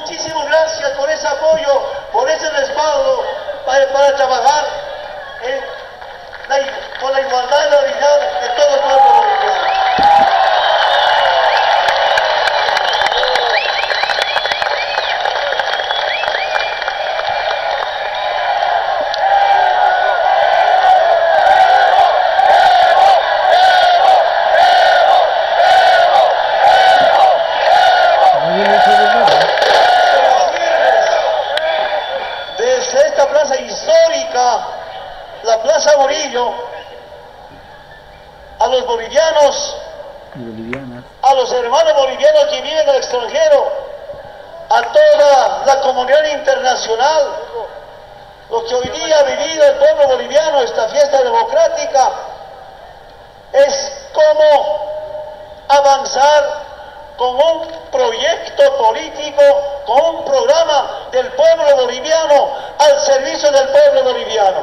Muchísimas gracias por ese apoyo, por ese respaldo para trabajar con la igualdad y la dignidad de todo el pueblo boliviano. Desde esta plaza histórica, la Plaza Murillo, a los bolivianos, a los hermanos bolivianos que viven en el extranjero, a toda la comunidad internacional, lo que hoy día ha vivido el pueblo boliviano, esta fiesta democrática, es cómo avanzar con un proyecto político, con un programa del pueblo boliviano al servicio del pueblo boliviano.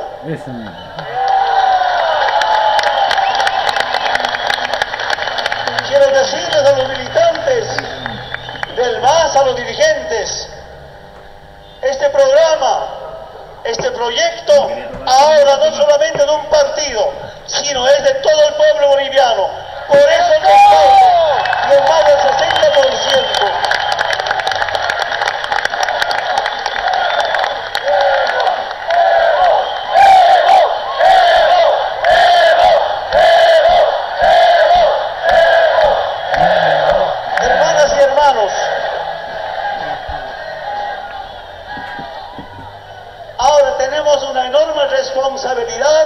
Quiero decirles a los militantes del MAS, a los dirigentes, este programa, este proyecto, ahora no solamente de un partido, sino es de todo el pueblo boliviano. Por eso los más del 60%. Hermanas y hermanos, ahora tenemos una enorme responsabilidad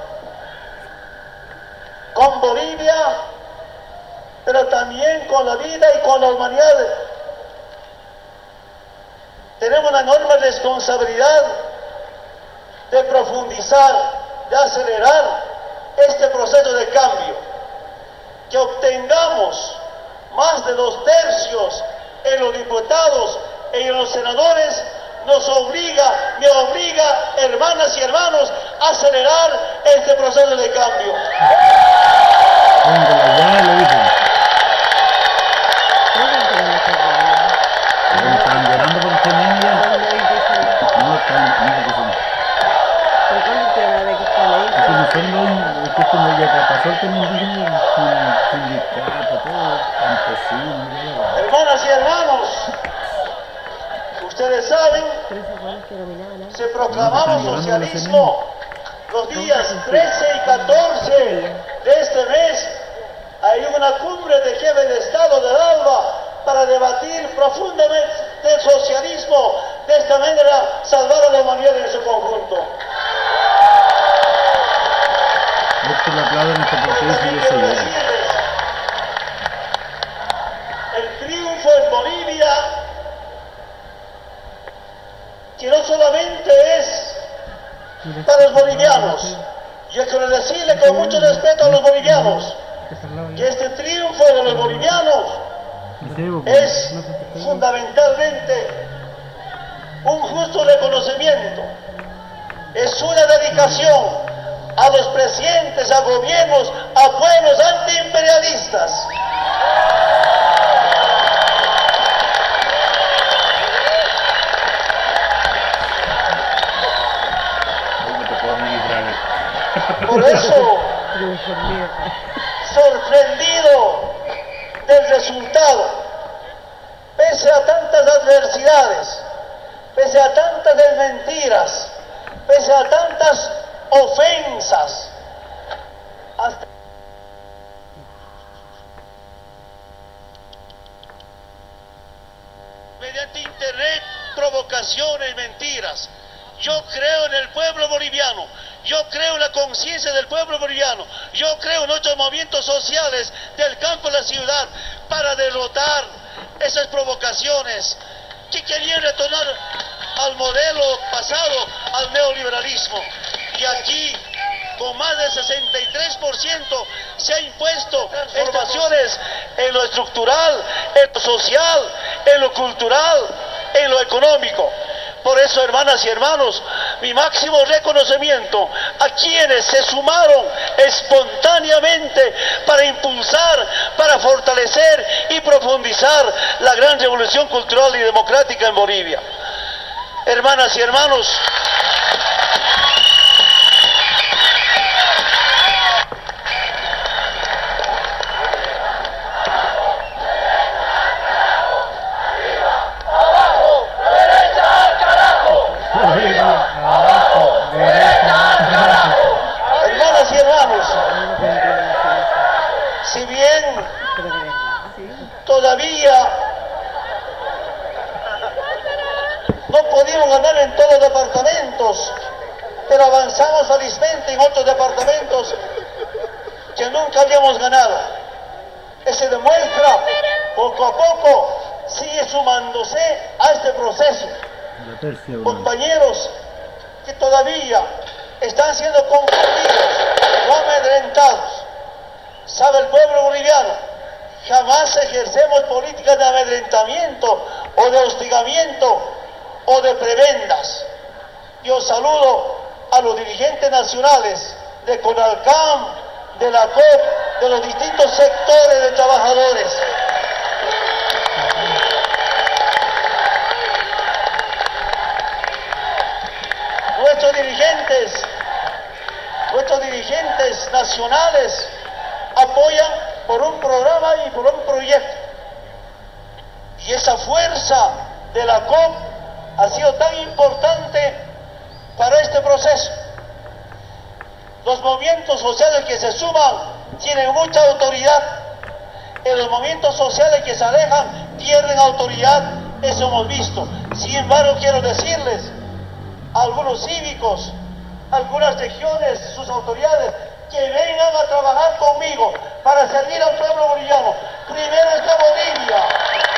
con Bolivia, pero también con la vida y con la humanidad. Tenemos una enorme responsabilidad de profundizar, de acelerar este proceso de cambio, que obtengamos más de 2/3 en los diputados y en los senadores, me obliga, hermanas y hermanos, a acelerar este proceso de cambio. Hermanas y hermanos, ustedes saben, se proclamaba socialismo los días 13 y 14 de este mes. Hay una cumbre de jefes de Estado del ALBA para debatir profundamente del socialismo, de esta manera salvar a la humanidad en su conjunto. El triunfo en Bolivia, que no solamente es para los bolivianos, yo quiero decirle con mucho respeto a los bolivianos, que este triunfo de los bolivianos es fundamentalmente un justo reconocimiento, es una dedicación a los presidentes, a gobiernos, a pueblos antiimperialistas. Por eso, sorprendido del resultado, pese a tantas adversidades, pese a tantas desmentiras, pese a tantas ofensas, hasta mediante internet, provocaciones y mentiras. Yo creo en el pueblo boliviano, yo creo en la conciencia del pueblo boliviano, yo creo en nuestros movimientos sociales del campo a la ciudad para derrotar esas provocaciones que querían retornar al modelo pasado, al neoliberalismo. Y aquí, con más del 63%, se ha impuesto transformaciones en lo estructural, en lo social, en lo cultural, en lo económico. Por eso, hermanas y hermanos, mi máximo reconocimiento a quienes se sumaron espontáneamente para impulsar, para fortalecer y profundizar la gran revolución cultural y democrática en Bolivia. Hermanas y hermanos, si bien todavía no pudimos ganar en todos los departamentos, pero avanzamos felizmente en otros departamentos que nunca habíamos ganado. Se demuestra poco a poco, sigue sumándose a este proceso compañeros que todavía están siendo confundidos o amedrentados. Sabe el pueblo boliviano, jamás ejercemos políticas de amedrentamiento o de hostigamiento o de prebendas. Yo saludo a los dirigentes nacionales de CONALCAM, de la COP, de los distintos sectores de trabajadores. Nuestros dirigentes nacionales apoyan por un programa y por un proyecto. Y esa fuerza de la COP ha sido tan importante para este proceso. Los movimientos sociales que se suman tienen mucha autoridad. En los movimientos sociales que se alejan pierden autoridad. Eso hemos visto. Sin embargo, quiero decirles a algunos cívicos, a algunas regiones, sus autoridades, que vengan a trabajar conmigo para servir al pueblo boliviano. Primero está Bolivia.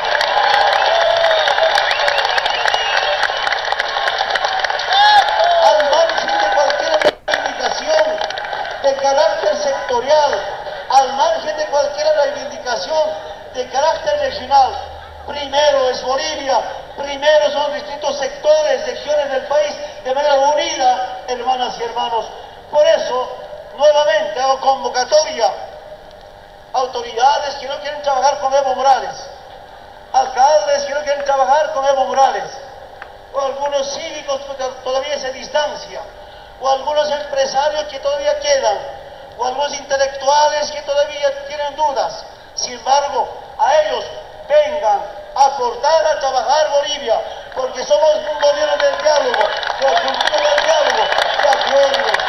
Al margen de cualquier reivindicación de carácter sectorial, al margen de cualquier reivindicación de carácter regional, primero es Bolivia, primero son distintos sectores, regiones del país, de manera unida, hermanas y hermanos. Por eso, nuevamente hago convocatoria a autoridades que no quieren trabajar con Evo Morales, alcaldes que no quieren trabajar con Evo Morales, o algunos cívicos que todavía se distancian, o algunos empresarios que todavía quedan, o algunos intelectuales que todavía tienen dudas. Sin embargo, a ellos vengan a aportar a trabajar Bolivia, porque somos un gobierno del diálogo, de la cultura del diálogo, de acuerdo.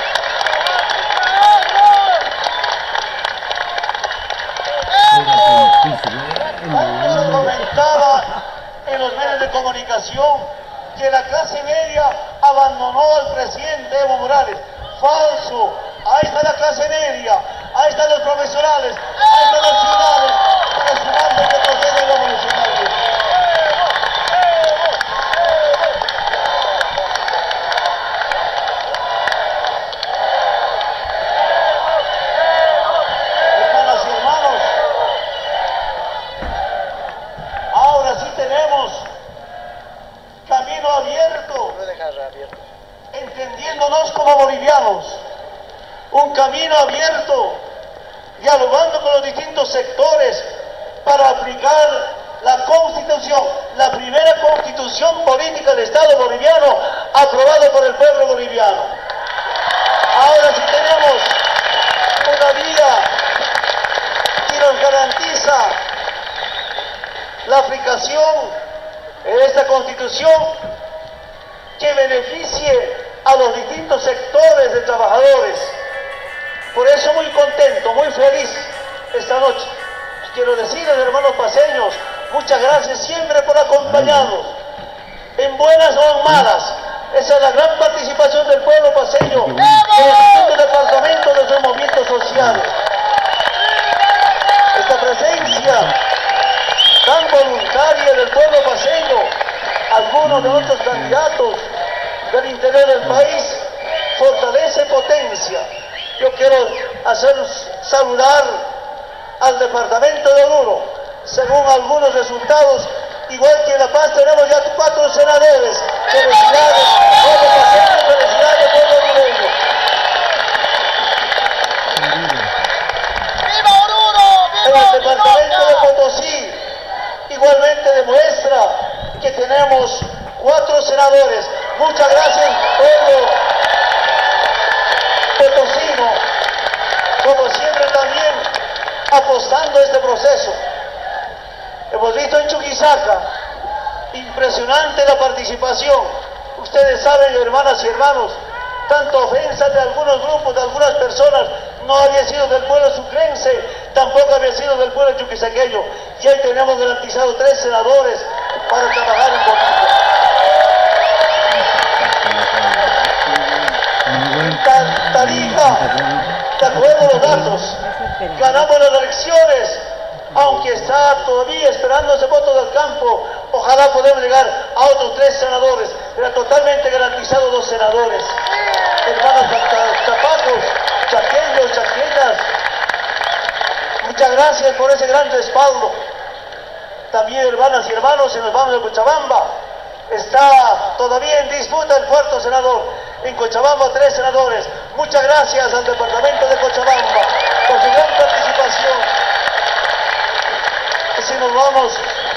Antes se comentaba en los medios de comunicación que la clase media abandonó al presidente Evo Morales. Falso. Ahí está la clase media, ahí están los profesionales, ahí están los ciudadanos para sumarse a este proceso revolucionario. Hermanas y hermanos, ahora sí tenemos camino abierto, entendiéndonos como bolivianos. Un camino abierto, dialogando con los distintos sectores para aplicar la Constitución, la primera Constitución política del Estado boliviano aprobada por el pueblo boliviano. Ahora sí tenemos una vía que nos garantiza la aplicación de esta Constitución que beneficie a los distintos sectores de trabajadores. Por eso muy contento, muy feliz esta noche. Quiero decirles, hermanos paseños, muchas gracias siempre por acompañarnos, en buenas o en malas. Esa es la gran participación del pueblo paseño en los distintos departamentos de sus movimientos sociales. Esta presencia tan voluntaria del pueblo paseño, algunos de nuestros candidatos del interior del país, fortalece y potencia. Yo quiero saludar al departamento de Oruro. Según algunos resultados, igual que en La Paz tenemos ya 4 senadores. Felicidades, tenemos 4 senadores. Muchas gracias, pueblo potosino, como siempre también apostando a este proceso. Hemos visto en Chuquisaca, impresionante la participación. Ustedes saben, hermanas y hermanos, tanta ofensa de algunos grupos, de algunas personas, no había sido del pueblo sucrense, tampoco había sido del pueblo chuquisaqueño. Y hoy tenemos garantizados 3 senadores para trabajar en Bolivia. Tarija, de acuerdo a los datos, ganamos las elecciones, aunque está todavía esperando ese voto del campo. Ojalá podamos llegar a otros 3 senadores, pero totalmente garantizados 2 senadores. Hermanos chapacos, chaqueños, chaqueñas, muchas gracias por ese gran respaldo. También, hermanas y hermanos, en los vamos de Cochabamba, está todavía en disputa el 4º senador. En Cochabamba 3 senadores. Muchas gracias al departamento de Cochabamba por su gran participación. Y si nos vamos,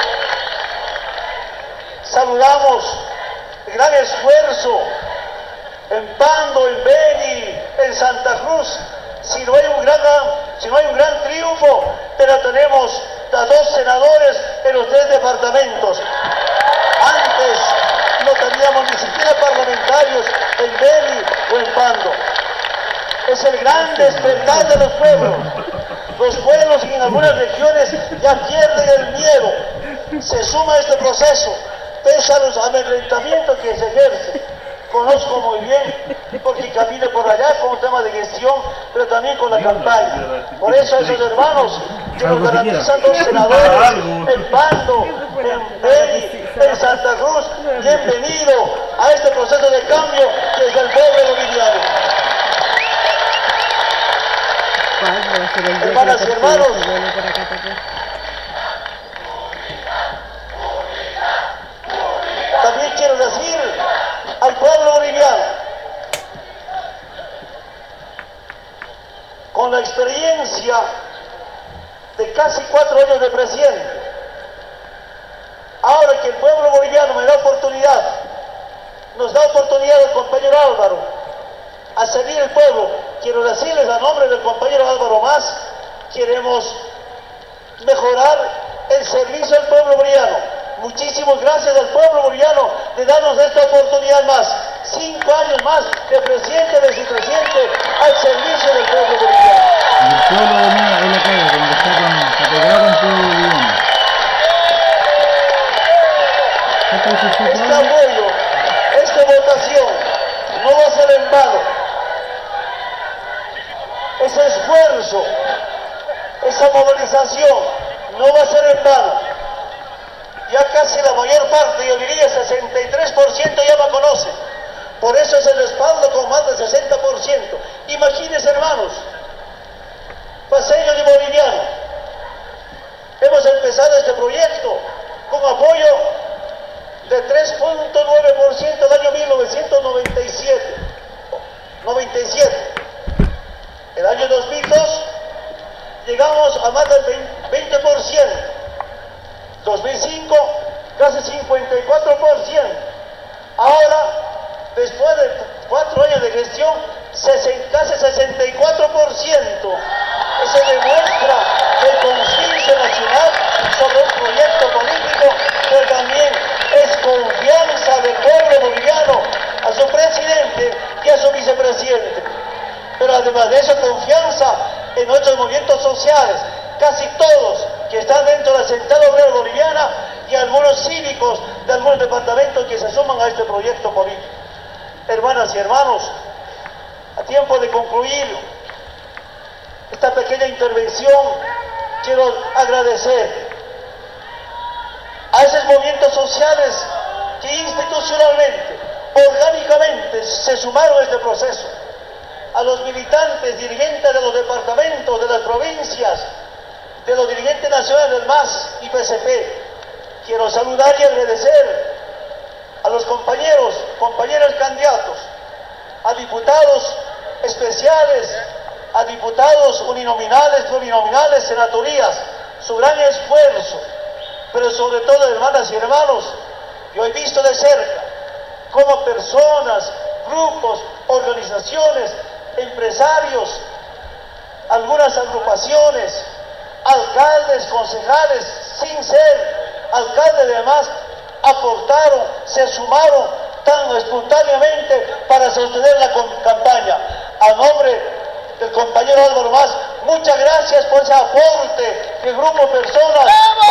saludamos el gran esfuerzo en Pando, en Beni, en Santa Cruz. Si no hay un gran triunfo, pero tenemos a 2 senadores en los 3 departamentos. Antes no teníamos ni siquiera parlamentarios en Beni o en Pando. Es el gran despertar de los pueblos. Los pueblos en algunas regiones ya pierden el miedo. Se suma a este proceso, pese a los amedrentamientos que se ejercen. Conozco muy bien, porque caminé por allá con un tema de gestión, pero también con la campaña. Por eso esos hermanos que nos garantizan 2 senadores en Pando, en Beni, en Santa Cruz, bienvenido a este proceso de cambio que es del pueblo boliviano. Hermanas y hermanos, también quiero decir al pueblo boliviano, con la experiencia de casi 4 años de presidente, ahora que el pueblo boliviano me da oportunidad, nos da oportunidad el compañero Álvaro a servir el pueblo, quiero decirles a nombre del compañero Álvaro Mas, queremos mejorar el servicio al pueblo boliviano. Muchísimas gracias al pueblo boliviano de darnos esta oportunidad más. 5 años más de presidente, de vicepresidente al servicio del pueblo boliviano. Y el pueblo de nuevo en la calle, cuando está pegado con el pueblo boliviano. Este apoyo, esta votación no va a ser en vano. Ese esfuerzo, esa movilización no va a ser en vano. Ya casi la mayor parte, yo diría 63% ya me conoce. Por eso es el respaldo con más del 60%. Imagínense, hermanos, paseños y bolivianos. Hemos empezado este proyecto con apoyo de 3.9% el año 1997. El año 2002 llegamos a más del 20%. 2005 casi 54%. Ahora, después de 4 años de gestión, casi 64%. Eso demuestra el conciencia nacional sobre un proyecto político, pero también es confianza del pueblo boliviano a su presidente y a su vicepresidente. Pero además de eso, confianza en nuestros movimientos sociales, casi todos que están dentro de la Central Obrera Boliviana y algunos cívicos de algunos departamentos que se suman a este proyecto político. Hermanas y hermanos, a tiempo de concluir esta pequeña intervención, quiero agradecer a esos movimientos sociales que institucionalmente, orgánicamente se sumaron a este proceso, a los militantes, dirigentes de los departamentos, de las provincias, de los dirigentes nacionales del MAS y PCP. Quiero saludar y agradecer a los compañeras candidatos, a diputados especiales, a diputados uninominales, plurinominales, senadurías, su gran esfuerzo, pero sobre todo, hermanas y hermanos, Yo he visto de cerca cómo personas, grupos, organizaciones, empresarios, algunas agrupaciones, alcaldes, concejales, sin ser alcaldes además, aportaron, se sumaron tan espontáneamente para sostener la campaña. A nombre del compañero Álvaro Mas, muchas gracias por ese aporte que el grupo de personas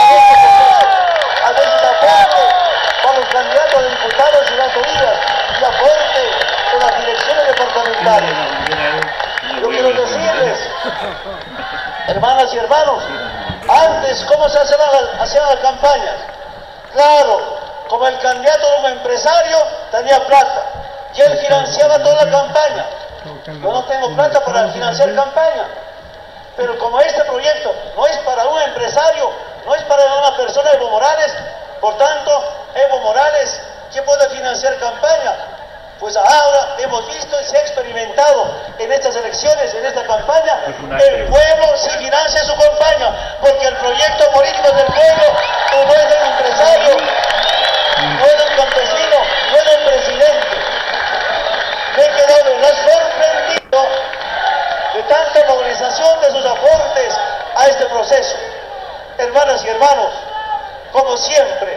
a veces aporte para los candidatos a diputados y senadorías y aporte en las direcciones departamentales. Yo quiero decirles, hermanas y hermanos, antes, ¿cómo se hacían las campañas? Claro, como el candidato era un empresario, tenía plata, y él financiaba toda la campaña. Yo no tengo plata para financiar campaña, pero como este proyecto no es para un empresario, no es para una persona, Evo Morales, por tanto, Evo Morales, ¿quién puede financiar campaña? Pues ahora hemos visto y se ha experimentado en estas elecciones, en esta campaña, el pueblo sí financia su campaña, porque el proyecto político es del pueblo, no es del empresario, no es del campesino, no es del presidente. Me he quedado sorprendido de tanta movilización de sus aportes a este proceso. Hermanas y hermanos, como siempre,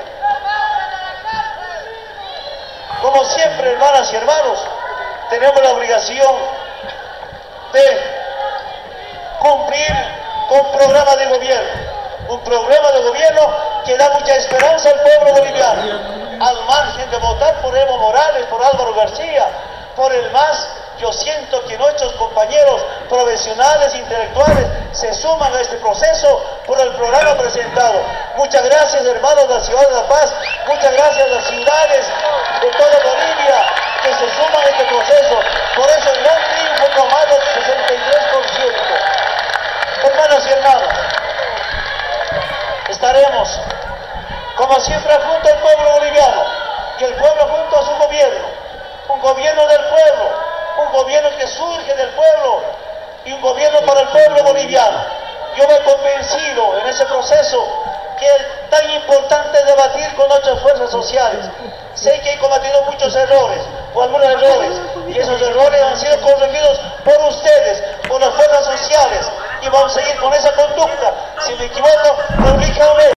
hermanas y hermanos, tenemos la obligación de cumplir con un programa de gobierno que da mucha esperanza al pueblo boliviano. Al margen de votar por Evo Morales, por Álvaro García, por el MAS, yo siento que nuestros compañeros profesionales, intelectuales, se suman a este proceso por el programa presentado. Muchas gracias, hermanos de la ciudad de La Paz, muchas gracias a las ciudades de toda Bolivia que se suman a este proceso. Por eso el gran triunfo tomado del 63%. Hermanas y hermanos, estaremos, como siempre, junto al pueblo boliviano y el pueblo junto a su gobierno, un gobierno del pueblo, un gobierno que surge del pueblo y un gobierno para el pueblo boliviano. Yo me he convencido en ese proceso que es tan importante debatir con otras fuerzas sociales. Sé que he cometido muchos errores, o algunos errores, y esos errores han sido corregidos por ustedes, por las fuerzas sociales, y vamos a seguir con esa conducta. Si me equivoco, corríjanme.